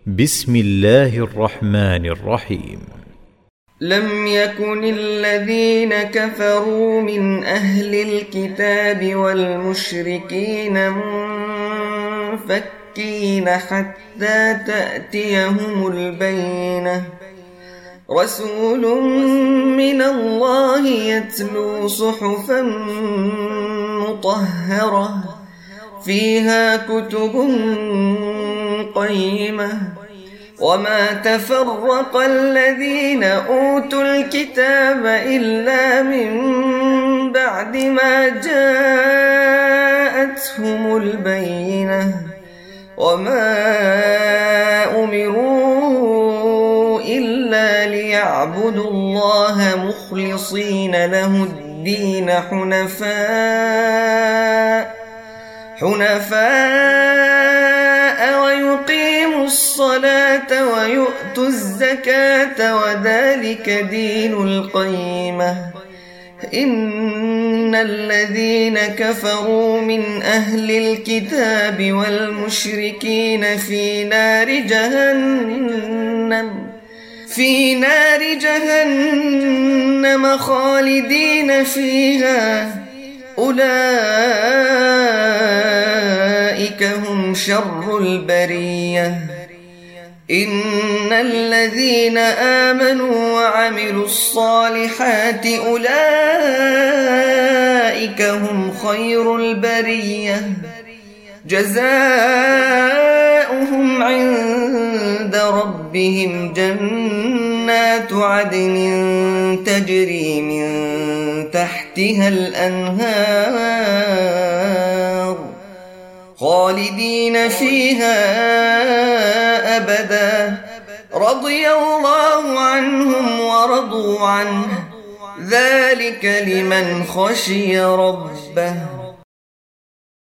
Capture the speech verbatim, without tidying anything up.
بسم الله الرحمن الرحيم. لم يكن الذين كفروا من أهل الكتاب والمشركين منفكين حتى تأتيهم البينة، رسول من الله يتلو صحفا مطهرة فيها كتب قيمة، وما تفرق الذين أوتوا الكتاب إلا من بعد ما جاءتهم البينة، وما أمروا إلا ليعبدوا الله مخلصين له الدين حنفاء حنفاء ويقيموا الصلاة ويؤتوا الزكاة وذلك دين القيمة. إن الذين كفروا من أهل الكتاب والمشركين في نار جهنم في نار جهنم خالدين فيها، أولئك هم شر البرية. إن الذين آمنوا وعملوا الصالحات أولئك هم خير البرية، جزاؤهم عند ربهم جنات عدن تجري من تحتها الأنهار خالدين فيها أبدا، رضي الله عنهم ورضوا عنه، ذلك لمن خشي ربه.